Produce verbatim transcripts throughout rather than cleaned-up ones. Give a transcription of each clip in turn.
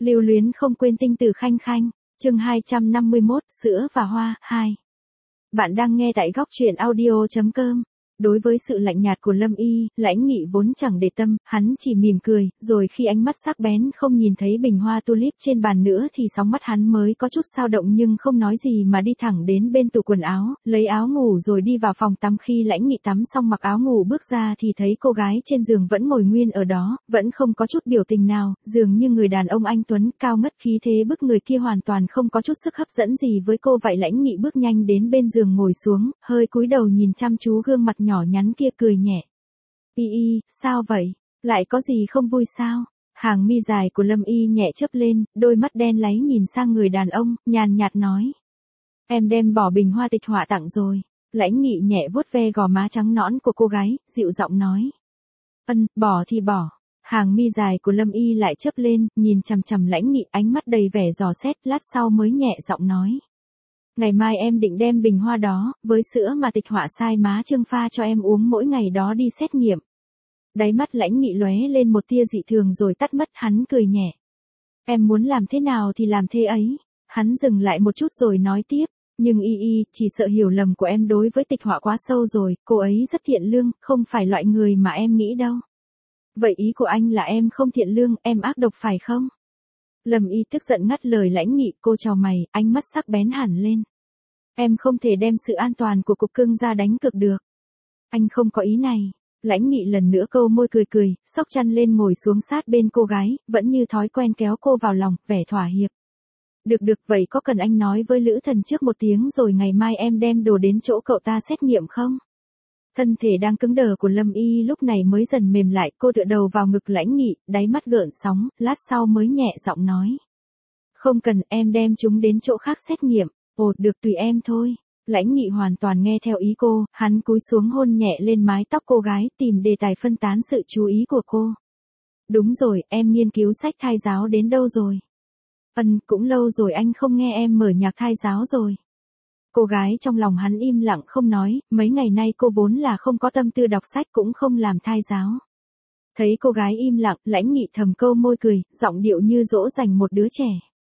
Lưu luyến không quên tinh tử khanh khanh, chương hai trăm năm mươi mốt, sữa và hoa, hai. Bạn đang nghe tại góc truyện audio chấm com. Đối với sự lạnh nhạt của Lâm Y, Lãnh Nghị vốn chẳng để tâm, hắn chỉ mỉm cười, rồi khi ánh mắt sắc bén không nhìn thấy bình hoa tulip trên bàn nữa thì sóng mắt hắn mới có chút dao động nhưng không nói gì mà đi thẳng đến bên tủ quần áo, lấy áo ngủ rồi đi vào phòng tắm. Khi Lãnh Nghị tắm xong mặc áo ngủ bước ra thì thấy cô gái trên giường vẫn ngồi nguyên ở đó, vẫn không có chút biểu tình nào, dường như người đàn ông anh tuấn cao ngất khí thế bức người kia hoàn toàn không có chút sức hấp dẫn gì với cô. Vậy Lãnh Nghị bước nhanh đến bên giường ngồi xuống, hơi cúi đầu nhìn chăm chú gương mặt nhỏ nhắn kia cười nhẹ. Y y, sao vậy? Lại có gì không vui sao? Hàng mi dài của Lâm Y nhẹ chớp lên, đôi mắt đen láy nhìn sang người đàn ông, nhàn nhạt nói. Em đem bỏ bình hoa tịch họa tặng rồi. Lãnh Nghị nhẹ vuốt ve gò má trắng nõn của cô gái, dịu giọng nói. Ân, bỏ thì bỏ. Hàng mi dài của Lâm Y lại chớp lên, nhìn chằm chằm Lãnh Nghị, ánh mắt đầy vẻ dò xét, lát sau mới nhẹ giọng nói. Ngày mai em định đem bình hoa đó, với sữa mà tịch họa sai má Trương pha cho em uống mỗi ngày đó đi xét nghiệm. Đáy mắt Lãnh Nghị lóe lên một tia dị thường rồi tắt mất, hắn cười nhẹ. Em muốn làm thế nào thì làm thế ấy. Hắn dừng lại một chút rồi nói tiếp. Nhưng y y, chỉ sợ hiểu lầm của em đối với tịch họa quá sâu rồi, cô ấy rất thiện lương, không phải loại người mà em nghĩ đâu. Vậy ý của anh là em không thiện lương, em ác độc phải không? Lâm Y tức giận ngắt lời Lãnh Nghị, cô chào mày, ánh mắt sắc bén hẳn lên. Em không thể đem sự an toàn của cục cưng ra đánh cược được. Anh không có ý này. Lãnh Nghị lần nữa câu môi cười cười, xốc chăn lên ngồi xuống sát bên cô gái, vẫn như thói quen kéo cô vào lòng, vẻ thỏa hiệp. Được được, vậy có cần anh nói với Lữ Thần trước một tiếng rồi ngày mai em đem đồ đến chỗ cậu ta xét nghiệm không? Thân thể đang cứng đờ của Lâm Y lúc này mới dần mềm lại, cô tựa đầu vào ngực Lãnh Nghị, đáy mắt gợn sóng, lát sau mới nhẹ giọng nói. Không cần, em đem chúng đến chỗ khác xét nghiệm. Ồ, được, tùy em thôi. Lãnh Nghị hoàn toàn nghe theo ý cô, hắn cúi xuống hôn nhẹ lên mái tóc cô gái, tìm đề tài phân tán sự chú ý của cô. Đúng rồi, em nghiên cứu sách thai giáo đến đâu rồi? Ân, cũng lâu rồi anh không nghe em mở nhạc thai giáo rồi. Cô gái trong lòng hắn im lặng không nói, mấy ngày nay cô vốn là không có tâm tư đọc sách cũng không làm thai giáo. Thấy cô gái im lặng, Lãnh Nghị thầm câu môi cười, giọng điệu như dỗ dành một đứa trẻ.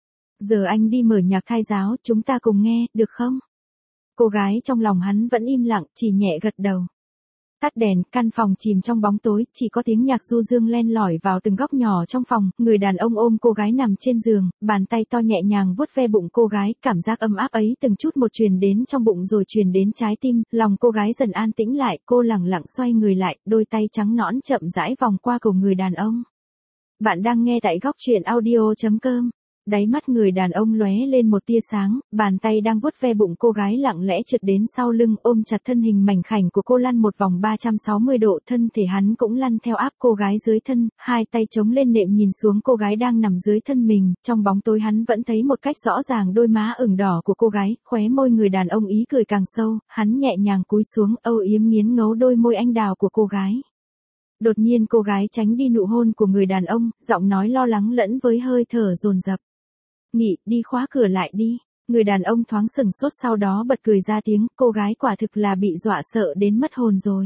Giờ anh đi mở nhạc thai giáo, chúng ta cùng nghe, được không? Cô gái trong lòng hắn vẫn im lặng, chỉ nhẹ gật đầu. Tắt đèn, căn phòng chìm trong bóng tối, chỉ có tiếng nhạc du dương len lỏi vào từng góc nhỏ trong phòng, người đàn ông ôm cô gái nằm trên giường, bàn tay to nhẹ nhàng vuốt ve bụng cô gái, cảm giác ấm áp ấy từng chút một truyền đến trong bụng rồi truyền đến trái tim, lòng cô gái dần an tĩnh lại, cô lẳng lặng xoay người lại, đôi tay trắng nõn chậm rãi vòng qua cổ người đàn ông. Bạn đang nghe tại góc truyện audio chấm com. Đáy mắt người đàn ông lóe lên một tia sáng, bàn tay đang vuốt ve bụng cô gái lặng lẽ trượt đến sau lưng ôm chặt thân hình mảnh khảnh của cô lăn một vòng ba trăm sáu mươi độ, thân thể hắn cũng lăn theo áp cô gái dưới thân, hai tay chống lên nệm nhìn xuống cô gái đang nằm dưới thân mình, trong bóng tối hắn vẫn thấy một cách rõ ràng đôi má ửng đỏ của cô gái, khóe môi người đàn ông ý cười càng sâu, hắn nhẹ nhàng cúi xuống âu yếm nghiến ngấu đôi môi anh đào của cô gái. Đột nhiên cô gái tránh đi nụ hôn của người đàn ông, giọng nói lo lắng lẫn với hơi thở dồn dập. Nghị, đi khóa cửa lại đi. Người đàn ông thoáng sừng sốt sau đó bật cười ra tiếng, cô gái quả thực là bị dọa sợ đến mất hồn rồi.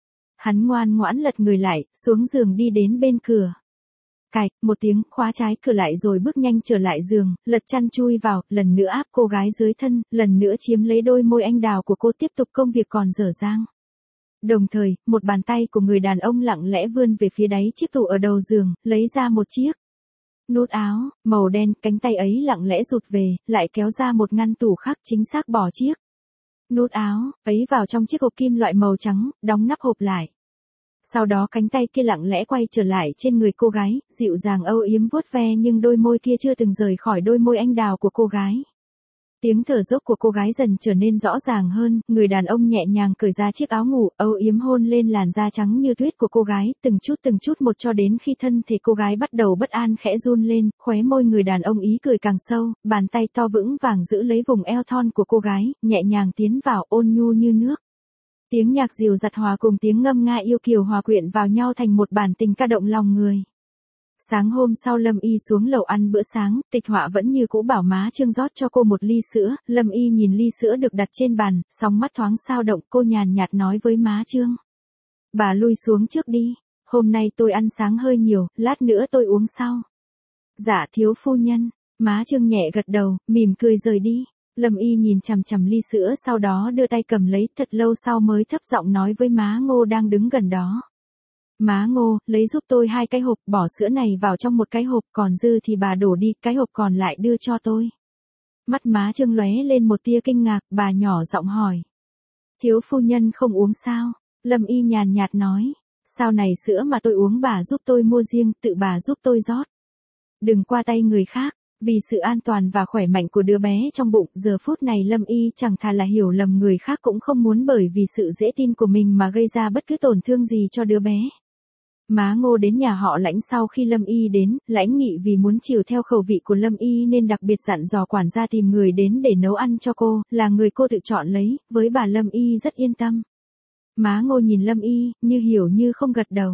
Hắn ngoan ngoãn lật người lại, xuống giường đi đến bên cửa. Cạch, một tiếng, khóa trái cửa lại rồi bước nhanh trở lại giường, lật chăn chui vào, lần nữa áp cô gái dưới thân, lần nữa chiếm lấy đôi môi anh đào của cô tiếp tục công việc còn dở dang. Đồng thời, một bàn tay của người đàn ông lặng lẽ vươn về phía đáy chiếc tủ ở đầu giường, lấy ra một chiếc nút áo, màu đen, cánh tay ấy lặng lẽ rụt về, lại kéo ra một ngăn tủ khác chính xác bỏ chiếc nút áo ấy vào trong chiếc hộp kim loại màu trắng, đóng nắp hộp lại. Sau đó cánh tay kia lặng lẽ quay trở lại trên người cô gái, dịu dàng âu yếm vuốt ve nhưng đôi môi kia chưa từng rời khỏi đôi môi anh đào của cô gái. Tiếng thở dốc của cô gái dần trở nên rõ ràng hơn, người đàn ông nhẹ nhàng cởi ra chiếc áo ngủ, âu yếm hôn lên làn da trắng như tuyết của cô gái, từng chút từng chút một cho đến khi thân thể cô gái bắt đầu bất an khẽ run lên, khóe môi người đàn ông ý cười càng sâu, bàn tay to vững vàng giữ lấy vùng eo thon của cô gái, nhẹ nhàng tiến vào ôn nhu như nước. Tiếng nhạc dịu dặt hòa cùng tiếng ngâm nga yêu kiều hòa quyện vào nhau thành một bản tình ca động lòng người. Sáng hôm sau Lâm Y xuống lầu ăn bữa sáng, Tịch Họa vẫn như cũ bảo má Trương rót cho cô một ly sữa, Lâm Y nhìn ly sữa được đặt trên bàn, sóng mắt thoáng sao động, cô nhàn nhạt nói với má Trương. Bà lui xuống trước đi, hôm nay tôi ăn sáng hơi nhiều, lát nữa tôi uống sau. Dạ thiếu phu nhân, má Trương nhẹ gật đầu, mỉm cười rời đi. Lâm Y nhìn chằm chằm ly sữa sau đó đưa tay cầm lấy, thật lâu sau mới thấp giọng nói với má Ngô đang đứng gần đó. Má Ngô, lấy giúp tôi hai cái hộp, bỏ sữa này vào trong một cái hộp, còn dư thì bà đổ đi, cái hộp còn lại đưa cho tôi. Mắt má Trương lóe lên một tia kinh ngạc, bà nhỏ giọng hỏi. Thiếu phu nhân không uống sao? Lâm Y nhàn nhạt nói. Sao này sữa mà tôi uống bà giúp tôi mua riêng, tự bà giúp tôi rót. Đừng qua tay người khác, vì sự an toàn và khỏe mạnh của đứa bé trong bụng, giờ phút này Lâm Y chẳng thà là hiểu lầm người khác cũng không muốn bởi vì sự dễ tin của mình mà gây ra bất cứ tổn thương gì cho đứa bé. Má Ngô đến nhà họ Lãnh sau khi Lâm Y đến, Lãnh Nghị vì muốn chiều theo khẩu vị của Lâm Y nên đặc biệt dặn dò quản gia tìm người đến để nấu ăn cho cô, là người cô tự chọn lấy, với bà Lâm Y rất yên tâm. Má Ngô nhìn Lâm Y, như hiểu như không gật đầu.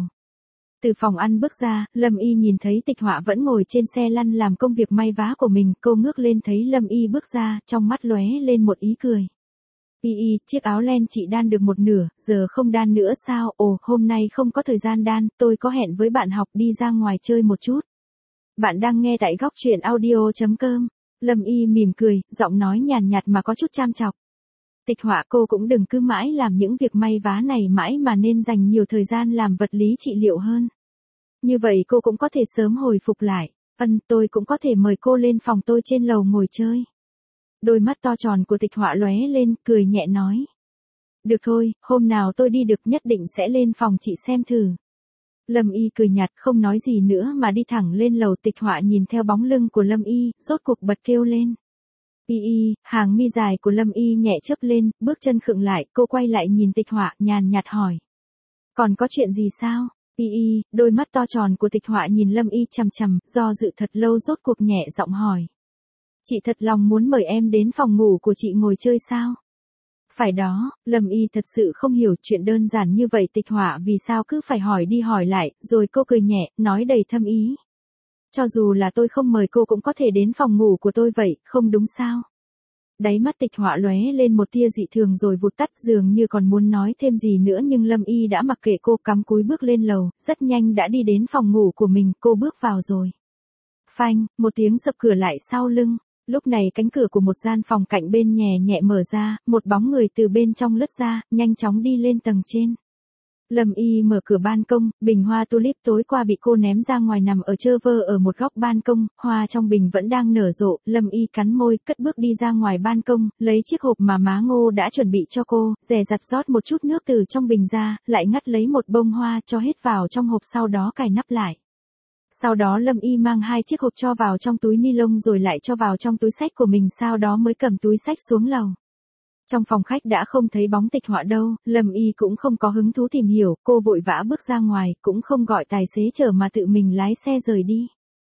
Từ phòng ăn bước ra, Lâm Y nhìn thấy Tịch Họa vẫn ngồi trên xe lăn làm công việc may vá của mình, cô ngước lên thấy Lâm Y bước ra, trong mắt lóe lên một ý cười. Y y, chiếc áo len chị đan được một nửa, giờ không đan nữa sao? Ồ, hôm nay không có thời gian đan, tôi có hẹn với bạn học đi ra ngoài chơi một chút. Bạn đang nghe tại góc truyện audio chấm com. Lâm Y mỉm cười, giọng nói nhàn nhạt mà có chút cham chọc. Tịch Họa, cô cũng đừng cứ mãi làm những việc may vá này mãi mà nên dành nhiều thời gian làm vật lý trị liệu hơn. Như vậy cô cũng có thể sớm hồi phục lại. Ân, tôi cũng có thể mời cô lên phòng tôi trên lầu ngồi chơi. Đôi mắt to tròn của Tịch Họa lóe lên, cười nhẹ nói. Được thôi, hôm nào tôi đi được nhất định sẽ lên phòng chị xem thử. Lâm Y cười nhạt không nói gì nữa mà đi thẳng lên lầu. Tịch Họa nhìn theo bóng lưng của Lâm Y, rốt cuộc bật kêu lên. Y y, hàng mi dài của Lâm Y nhẹ chớp lên, bước chân khựng lại, cô quay lại nhìn Tịch Họa, nhàn nhạt hỏi. Còn có chuyện gì sao? Y y, đôi mắt to tròn của Tịch Họa nhìn Lâm Y chằm chằm, do dự thật lâu rốt cuộc nhẹ giọng hỏi. Chị thật lòng muốn mời em đến phòng ngủ của chị ngồi chơi sao? Phải đó, Lâm Y thật sự không hiểu chuyện đơn giản như vậy. Tịch Họa vì sao cứ phải hỏi đi hỏi lại, rồi cô cười nhẹ, nói đầy thâm ý. Cho dù là tôi không mời cô cũng có thể đến phòng ngủ của tôi vậy, không đúng sao? Đáy mắt Tịch Họa lóe lên một tia dị thường rồi vụt tắt, dường như còn muốn nói thêm gì nữa nhưng Lâm Y đã mặc kệ cô, cắm cúi bước lên lầu, rất nhanh đã đi đến phòng ngủ của mình, cô bước vào rồi. Phanh, một tiếng sập cửa lại sau lưng. Lúc này cánh cửa của một gian phòng cạnh bên nhẹ nhẹ mở ra, một bóng người từ bên trong lướt ra, nhanh chóng đi lên tầng trên. Lâm Y mở cửa ban công, bình hoa tulip tối qua bị cô ném ra ngoài nằm ở chơ vơ ở một góc ban công, hoa trong bình vẫn đang nở rộ. Lâm Y cắn môi, cất bước đi ra ngoài ban công, lấy chiếc hộp mà má Ngô đã chuẩn bị cho cô, dè dặt rót một chút nước từ trong bình ra, lại ngắt lấy một bông hoa cho hết vào trong hộp, sau đó cài nắp lại. Sau đó Lâm Y mang hai chiếc hộp cho vào trong túi ni lông rồi lại cho vào trong túi xách của mình, sau đó mới cầm túi xách xuống lầu. Trong phòng khách đã không thấy bóng Tịch Họa đâu, Lâm Y cũng không có hứng thú tìm hiểu, cô vội vã bước ra ngoài, cũng không gọi tài xế chở mà tự mình lái xe rời đi.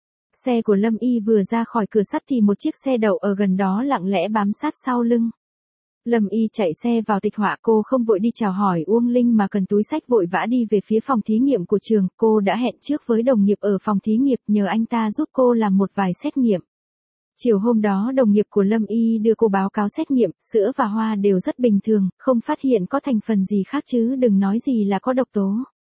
Xe của Lâm Y vừa ra khỏi cửa sắt thì một chiếc xe đậu ở gần đó lặng lẽ bám sát sau lưng. Lâm Y chạy xe vào Tịch Họa, cô không vội đi chào hỏi Uông Linh mà cần túi xách vội vã đi về phía phòng thí nghiệm của trường. Cô đã hẹn trước với đồng nghiệp ở phòng thí nghiệm nhờ anh ta giúp cô làm một vài xét nghiệm. Chiều hôm đó đồng nghiệp của Lâm Y đưa cô báo cáo xét nghiệm, sữa và hoa đều rất bình thường, không phát hiện có thành phần gì khác chứ đừng nói gì là có độc tố.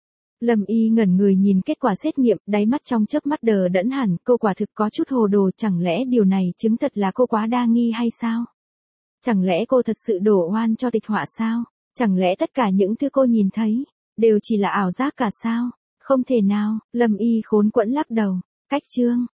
Lâm Y ngẩn người nhìn kết quả xét nghiệm, đáy mắt trong chớp mắt đờ đẫn hẳn, cô quả thực có chút hồ đồ, chẳng lẽ điều này chứng thật là cô quá đa nghi hay sao? Chẳng lẽ cô thật sự đổ oan cho Tịch Họa sao? Chẳng lẽ tất cả những thứ cô nhìn thấy, đều chỉ là ảo giác cả sao? Không thể nào, Lâm Y khốn quẫn lắc đầu. Cách chương